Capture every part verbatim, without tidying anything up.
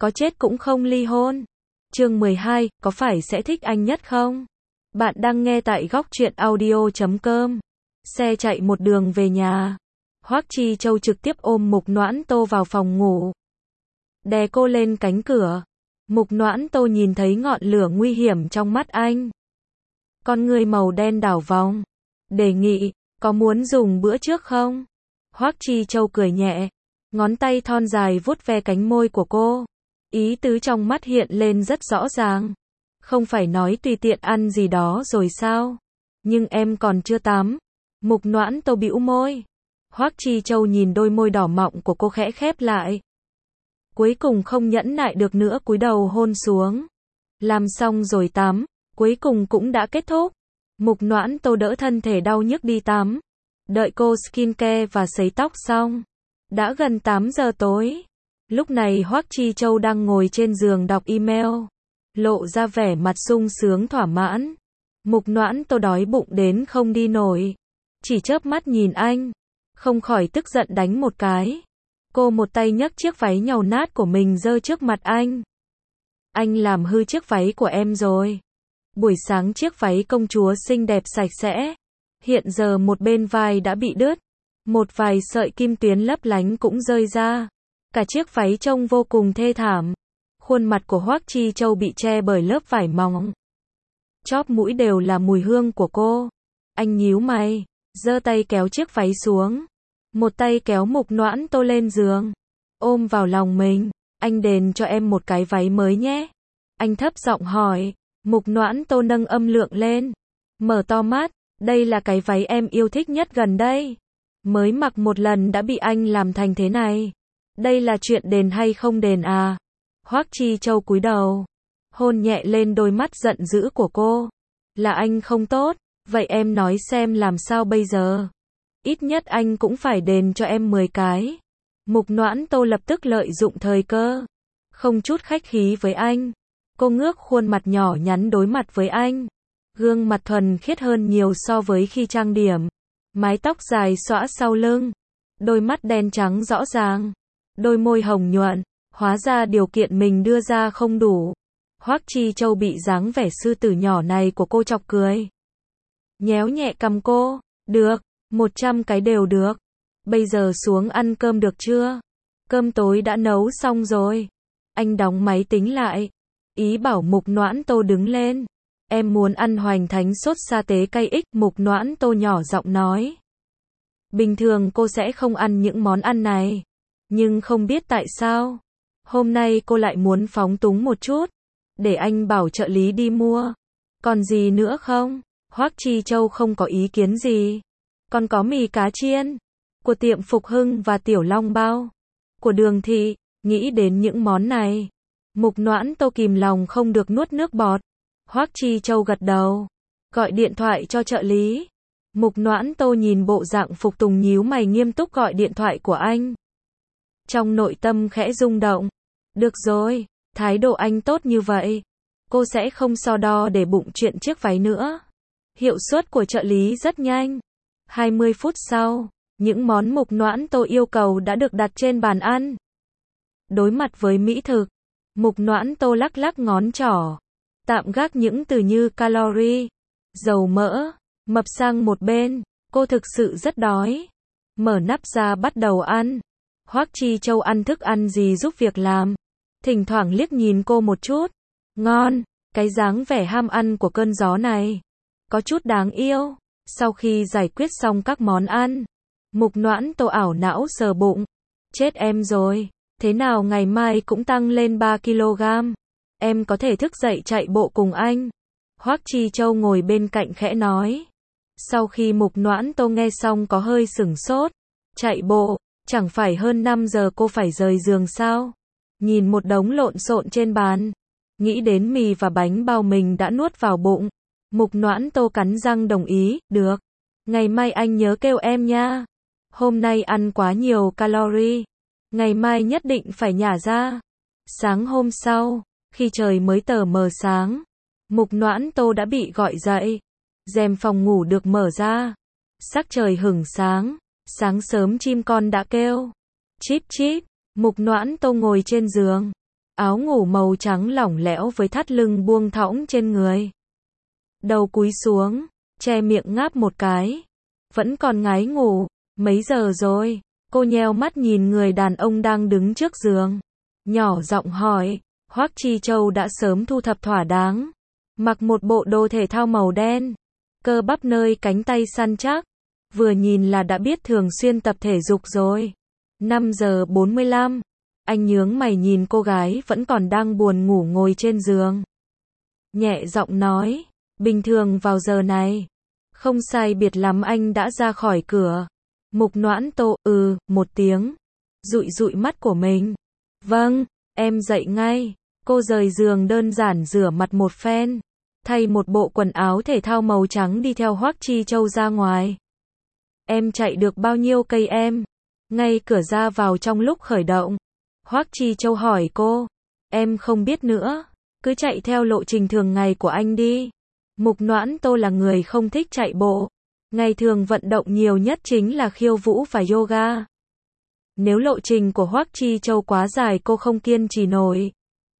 có chết cũng không ly hôn. Chương mười hai, có phải sẽ thích anh nhất không? Bạn đang nghe tại góc truyện audio chấm com. Xe chạy một đường về nhà. Hoắc Chi Châu trực tiếp ôm Mục Noãn Tô vào phòng ngủ. Đè cô lên cánh cửa. Mục Noãn Tô nhìn thấy ngọn lửa nguy hiểm trong mắt anh. Con người màu đen đảo vòng. Đề nghị, có muốn dùng bữa trước không? Hoắc Chi Châu cười nhẹ. Ngón tay thon dài vuốt ve cánh môi của cô. Ý tứ trong mắt hiện lên rất rõ ràng. Không phải nói tùy tiện ăn gì đó rồi sao? Nhưng em còn chưa tắm. Mục Noãn Tô bĩu môi. Hoắc Chi Châu nhìn đôi môi đỏ mọng của cô khẽ khép lại. Cuối cùng không nhẫn nại được nữa cúi đầu hôn xuống. Làm xong rồi tắm, cuối cùng cũng đã kết thúc. Mục Noãn Tô đỡ thân thể đau nhức đi tắm. Đợi cô skincare và sấy tóc xong. Đã gần tám giờ tối. Lúc này Hoắc Chi Châu đang ngồi trên giường đọc email. Lộ ra vẻ mặt sung sướng thỏa mãn. Mục Noãn Tô đói bụng đến không đi nổi. Chỉ chớp mắt nhìn anh. Không khỏi tức giận đánh một cái. Cô một tay nhấc chiếc váy nhàu nát của mình giơ trước mặt anh. Anh làm hư chiếc váy của em rồi. Buổi sáng chiếc váy công chúa xinh đẹp sạch sẽ. Hiện giờ một bên vai đã bị đứt. Một vài sợi kim tuyến lấp lánh cũng rơi ra. Cả chiếc váy trông vô cùng thê thảm. Khuôn mặt của Hoắc Chi Châu bị che bởi lớp vải mỏng. Chóp mũi đều là mùi hương của cô. Anh nhíu mày, giơ tay kéo chiếc váy xuống. Một tay kéo Mục Noãn Tô lên giường. Ôm vào lòng mình. Anh đền cho em một cái váy mới nhé. Anh thấp giọng hỏi. Mục Noãn Tô nâng âm lượng lên. Mở to mắt. Đây là cái váy em yêu thích nhất gần đây. Mới mặc một lần đã bị anh làm thành thế này. Đây là chuyện đền hay không đền à? Hoắc Chi Châu cúi đầu. Hôn nhẹ lên đôi mắt giận dữ của cô. Là anh không tốt. Vậy em nói xem làm sao bây giờ? Ít nhất anh cũng phải đền cho em mười cái. Mục Noãn Tô lập tức lợi dụng thời cơ. Không chút khách khí với anh. Cô ngước khuôn mặt nhỏ nhắn đối mặt với anh. Gương mặt thuần khiết hơn nhiều so với khi trang điểm. Mái tóc dài xõa sau lưng. Đôi mắt đen trắng rõ ràng. Đôi môi hồng nhuận. Hóa ra điều kiện mình đưa ra không đủ. Hoắc Chi Châu bị dáng vẻ sư tử nhỏ này của cô chọc cười. Nhéo nhẹ cằm cô. Được, một trăm cái đều được. Bây giờ xuống ăn cơm được chưa? Cơm tối đã nấu xong rồi. Anh đóng máy tính lại. Ý bảo Mục Noãn Tô đứng lên. Em muốn ăn hoành thánh sốt sa tế cay ích. Mục Noãn Tô nhỏ giọng nói. Bình thường cô sẽ không ăn những món ăn này. Nhưng không biết tại sao. Hôm nay cô lại muốn phóng túng một chút. Để anh bảo trợ lý đi mua. Còn gì nữa không? Hoắc Chi Châu không có ý kiến gì. Còn có mì cá chiên. Của tiệm Phục Hưng và Tiểu Long Bao. Của Đường Thị. Nghĩ đến những món này. Mục Noãn Tô kìm lòng không được nuốt nước bọt. Hoắc Chi Châu gật đầu. Gọi điện thoại cho trợ lý. Mục Noãn Tô nhìn bộ dạng phục tùng nhíu mày nghiêm túc gọi điện thoại của anh. Trong nội tâm khẽ rung động. Được rồi, thái độ anh tốt như vậy. Cô sẽ không so đo để bụng chuyện chiếc váy nữa. Hiệu suất của trợ lý rất nhanh. hai mươi phút sau, những món Mục Noãn Tô yêu cầu đã được đặt trên bàn ăn. Đối mặt với mỹ thực, Mục Noãn Tô lắc lắc ngón trỏ. Tạm gác những từ như calorie, dầu mỡ, mập sang một bên. Cô thực sự rất đói. Mở nắp ra bắt đầu ăn. Hoắc Chi Châu ăn thức ăn gì giúp việc làm. Thỉnh thoảng liếc nhìn cô một chút. Ngon, cái dáng vẻ ham ăn của cơn gió này. Có chút đáng yêu. Sau khi giải quyết xong các món ăn, Mục Noãn Tô ảo não sờ bụng. Chết em rồi, thế nào ngày mai cũng tăng lên ba ki lô gam. Em có thể thức dậy chạy bộ cùng anh. Hoắc Chi Châu ngồi bên cạnh khẽ nói. Sau khi Mục Noãn Tô nghe xong có hơi sửng sốt. Chạy bộ, chẳng phải hơn năm giờ cô phải rời giường sao? Nhìn một đống lộn xộn trên bàn. Nghĩ đến mì và bánh bao mình đã nuốt vào bụng. Mục Noãn Tô cắn răng đồng ý, được. Ngày mai anh nhớ kêu em nha. Hôm nay ăn quá nhiều calorie. Ngày mai nhất định phải nhả ra. Sáng hôm sau, khi trời mới tờ mờ sáng, Mục Noãn Tô đã bị gọi dậy. Rèm phòng ngủ được mở ra. Sắc trời hửng sáng. Sáng sớm chim con đã kêu. Chíp chíp. Mục Noãn Tô ngồi trên giường. áo ngủ màu trắng lỏng lẻo với thắt lưng buông thõng trên người. Đầu cúi xuống, che miệng ngáp một cái. Vẫn còn ngái ngủ, mấy giờ rồi? Cô nheo mắt nhìn người đàn ông đang đứng trước giường. Nhỏ giọng hỏi, Hoắc Chi Châu đã sớm thu thập thỏa đáng. Mặc một bộ đồ thể thao màu đen. Cơ bắp nơi cánh tay săn chắc. Vừa nhìn là đã biết thường xuyên tập thể dục rồi. năm giờ bốn mươi lăm. Anh nhướng mày nhìn cô gái vẫn còn đang buồn ngủ ngồi trên giường. Nhẹ giọng nói, bình thường vào giờ này. Không sai biệt lắm anh đã ra khỏi cửa. Mục Noãn Tô, ừ, một tiếng. Dụi dụi mắt của mình. Vâng, em dậy ngay. Cô rời giường đơn giản rửa mặt một phen. Thay một bộ quần áo thể thao màu trắng đi theo Hoắc Chi Châu ra ngoài. Em chạy được bao nhiêu cây em? Ngay cửa ra vào trong lúc khởi động. Hoắc Chi Châu hỏi cô. Em không biết nữa. Cứ chạy theo lộ trình thường ngày của anh đi. Mục Noãn Tô là người không thích chạy bộ. Ngày thường vận động nhiều nhất chính là khiêu vũ và yoga. Nếu lộ trình của Hoắc Chi Châu quá dài cô không kiên trì nổi.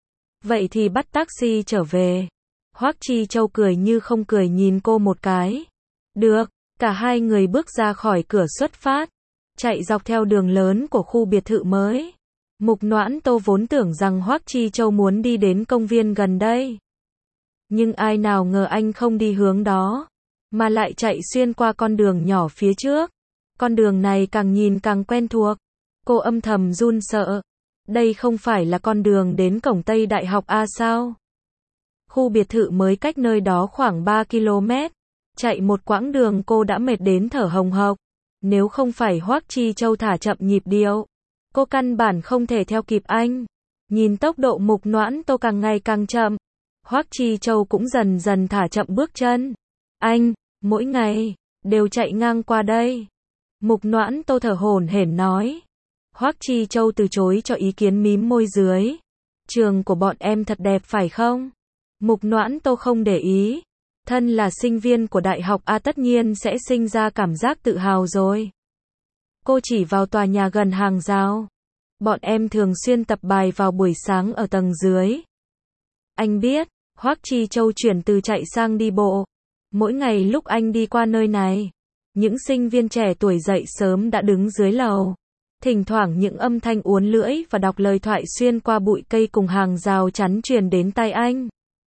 Vậy thì bắt taxi trở về. Hoắc Chi Châu cười như không cười nhìn cô một cái. Được, cả hai người bước ra khỏi cửa xuất phát. Chạy dọc theo đường lớn của khu biệt thự mới. Mục Noãn Tô vốn tưởng rằng Hoắc Chi Châu muốn đi đến công viên gần đây. Nhưng ai nào ngờ anh không đi hướng đó. Mà lại chạy xuyên qua con đường nhỏ phía trước. Con đường này càng nhìn càng quen thuộc. Cô âm thầm run sợ. Đây không phải là con đường đến cổng Tây Đại học A sao? Khu biệt thự mới cách nơi đó khoảng ba ki lô mét. Chạy một quãng đường cô đã mệt đến thở hồng hộc. Nếu không phải Hoắc Chi Châu thả chậm nhịp điệu, cô căn bản không thể theo kịp anh. Nhìn tốc độ Mục Noãn Tô càng ngày càng chậm. Hoắc Chi Châu cũng dần dần thả chậm bước chân. Anh, mỗi ngày, đều chạy ngang qua đây. Mục Noãn Tô thở hổn hển nói. Hoắc Chi Châu từ chối cho ý kiến mím môi dưới. Trường của bọn em thật đẹp phải không? Mục Noãn Tô không để ý. Thân là sinh viên của Đại học A tất nhiên sẽ sinh ra cảm giác tự hào rồi. Cô chỉ vào tòa nhà gần hàng rào. Bọn em thường xuyên tập bài vào buổi sáng ở tầng dưới. Anh biết, Hoắc Chi Châu chuyển từ chạy sang đi bộ. Mỗi ngày lúc anh đi qua nơi này, những sinh viên trẻ tuổi dậy sớm đã đứng dưới lầu. Thỉnh thoảng những âm thanh uốn lưỡi và đọc lời thoại xuyên qua bụi cây cùng hàng rào chắn truyền đến tai anh.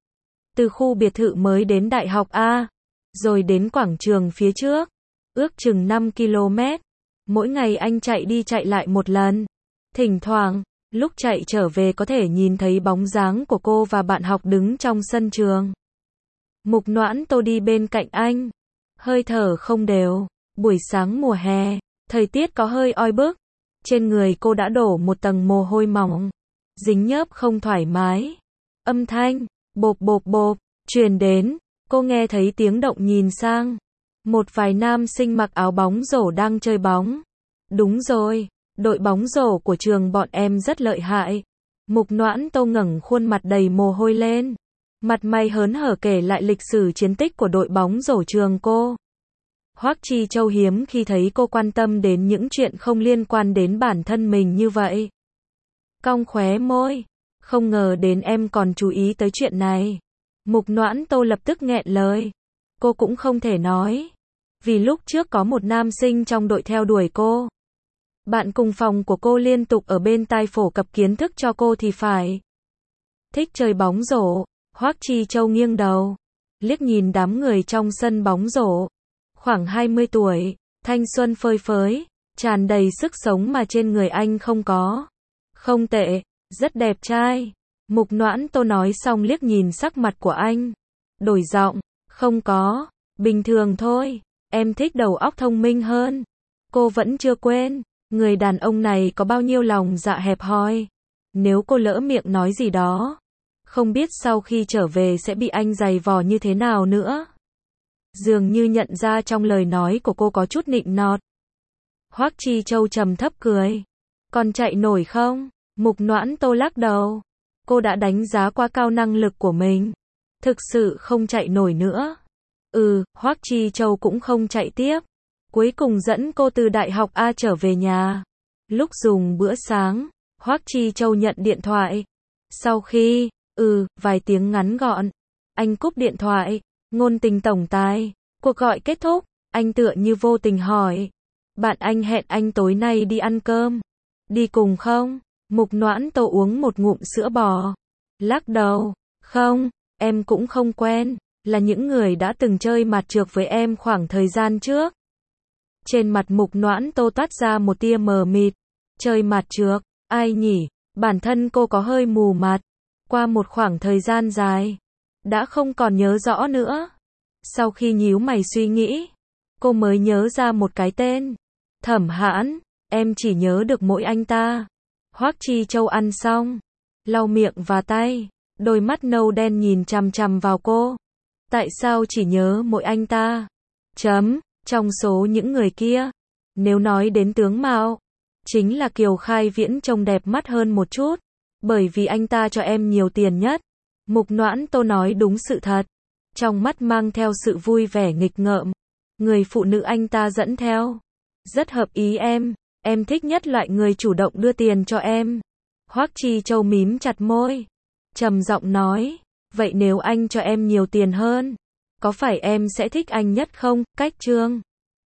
Từ khu biệt thự mới đến Đại học A, rồi đến quảng trường phía trước, ước chừng năm ki lô mét. Mỗi ngày anh chạy đi chạy lại một lần. Thỉnh thoảng, lúc chạy trở về có thể nhìn thấy bóng dáng của cô và bạn học đứng trong sân trường. Mục Noãn Tô đi bên cạnh anh. Hơi thở không đều. Buổi sáng mùa hè, thời tiết có hơi oi bức. Trên người cô đã đổ một tầng mồ hôi mỏng. Dính nhớp không thoải mái. Âm thanh, bộp bộp bộp, truyền đến. Cô nghe thấy tiếng động nhìn sang. Một vài nam sinh mặc áo bóng rổ đang chơi bóng. Đúng rồi, đội bóng rổ của trường bọn em rất lợi hại. Mục Noãn Tô ngẩng khuôn mặt đầy mồ hôi lên. Mặt mày hớn hở kể lại lịch sử chiến tích của đội bóng rổ trường cô. Hoắc Chi Châu hiếm khi thấy cô quan tâm đến những chuyện không liên quan đến bản thân mình như vậy. Cong khóe môi. Không ngờ đến em còn chú ý tới chuyện này. Mục Noãn Tô lập tức nghẹn lời. Cô cũng không thể nói. Vì lúc trước có một nam sinh trong đội theo đuổi cô. Bạn cùng phòng của cô liên tục ở bên tai phổ cập kiến thức cho cô thì phải. Thích chơi bóng rổ. Hoắc Chi Châu nghiêng đầu. Liếc nhìn đám người trong sân bóng rổ. Khoảng hai mươi tuổi, thanh xuân phơi phới, tràn đầy sức sống mà trên người anh không có. Không tệ, rất đẹp trai. Mục Noãn Tô nói xong liếc nhìn sắc mặt của anh. Đổi giọng, không có, bình thường thôi, em thích đầu óc thông minh hơn. Cô vẫn chưa quên, người đàn ông này có bao nhiêu lòng dạ hẹp hòi. Nếu cô lỡ miệng nói gì đó, không biết sau khi trở về sẽ bị anh giày vò như thế nào nữa. Dường như nhận ra trong lời nói của cô có chút nịnh nọt. Hoắc Chi Châu trầm thấp cười. Còn chạy nổi không? Mục Noãn Tô lắc đầu. Cô đã đánh giá quá cao năng lực của mình. Thực sự không chạy nổi nữa. Ừ, Hoắc Chi Châu cũng không chạy tiếp. Cuối cùng dẫn cô từ Đại học A trở về nhà. Lúc dùng bữa sáng, Hoắc Chi Châu nhận điện thoại. Sau khi, ừ, vài tiếng ngắn gọn, anh cúp điện thoại. Ngôn tình tổng tài. Cuộc gọi kết thúc, anh tựa như vô tình hỏi. Bạn anh hẹn anh tối nay đi ăn cơm. Đi cùng không? Mục Noãn Tô uống một ngụm sữa bò. Lắc đầu. Không, em cũng không quen. Là những người đã từng chơi mặt trược với em khoảng thời gian trước. Trên mặt Mục Noãn Tô toát ra một tia mờ mịt. Chơi mặt trược, ai nhỉ? Bản thân cô có hơi mù mặt. Qua một khoảng thời gian dài, đã không còn nhớ rõ nữa. Sau khi nhíu mày suy nghĩ, cô mới nhớ ra một cái tên. Thẩm Hãn, em chỉ nhớ được mỗi anh ta. Hoắc Chi Châu ăn xong, lau miệng và tay, đôi mắt nâu đen nhìn chằm chằm vào cô. Tại sao chỉ nhớ mỗi anh ta? Chấm, trong số những người kia, nếu nói đến tướng mạo, chính là Kiều Khai Viễn trông đẹp mắt hơn một chút, bởi vì anh ta cho em nhiều tiền nhất. Mục Noãn Tô nói đúng sự thật, trong mắt mang theo sự vui vẻ nghịch ngợm. Người phụ nữ anh ta dẫn theo, rất hợp ý em, em thích nhất loại người chủ động đưa tiền cho em. Hoắc Chi Châu mím chặt môi, trầm giọng nói, vậy nếu anh cho em nhiều tiền hơn, có phải em sẽ thích anh nhất không? Cách chương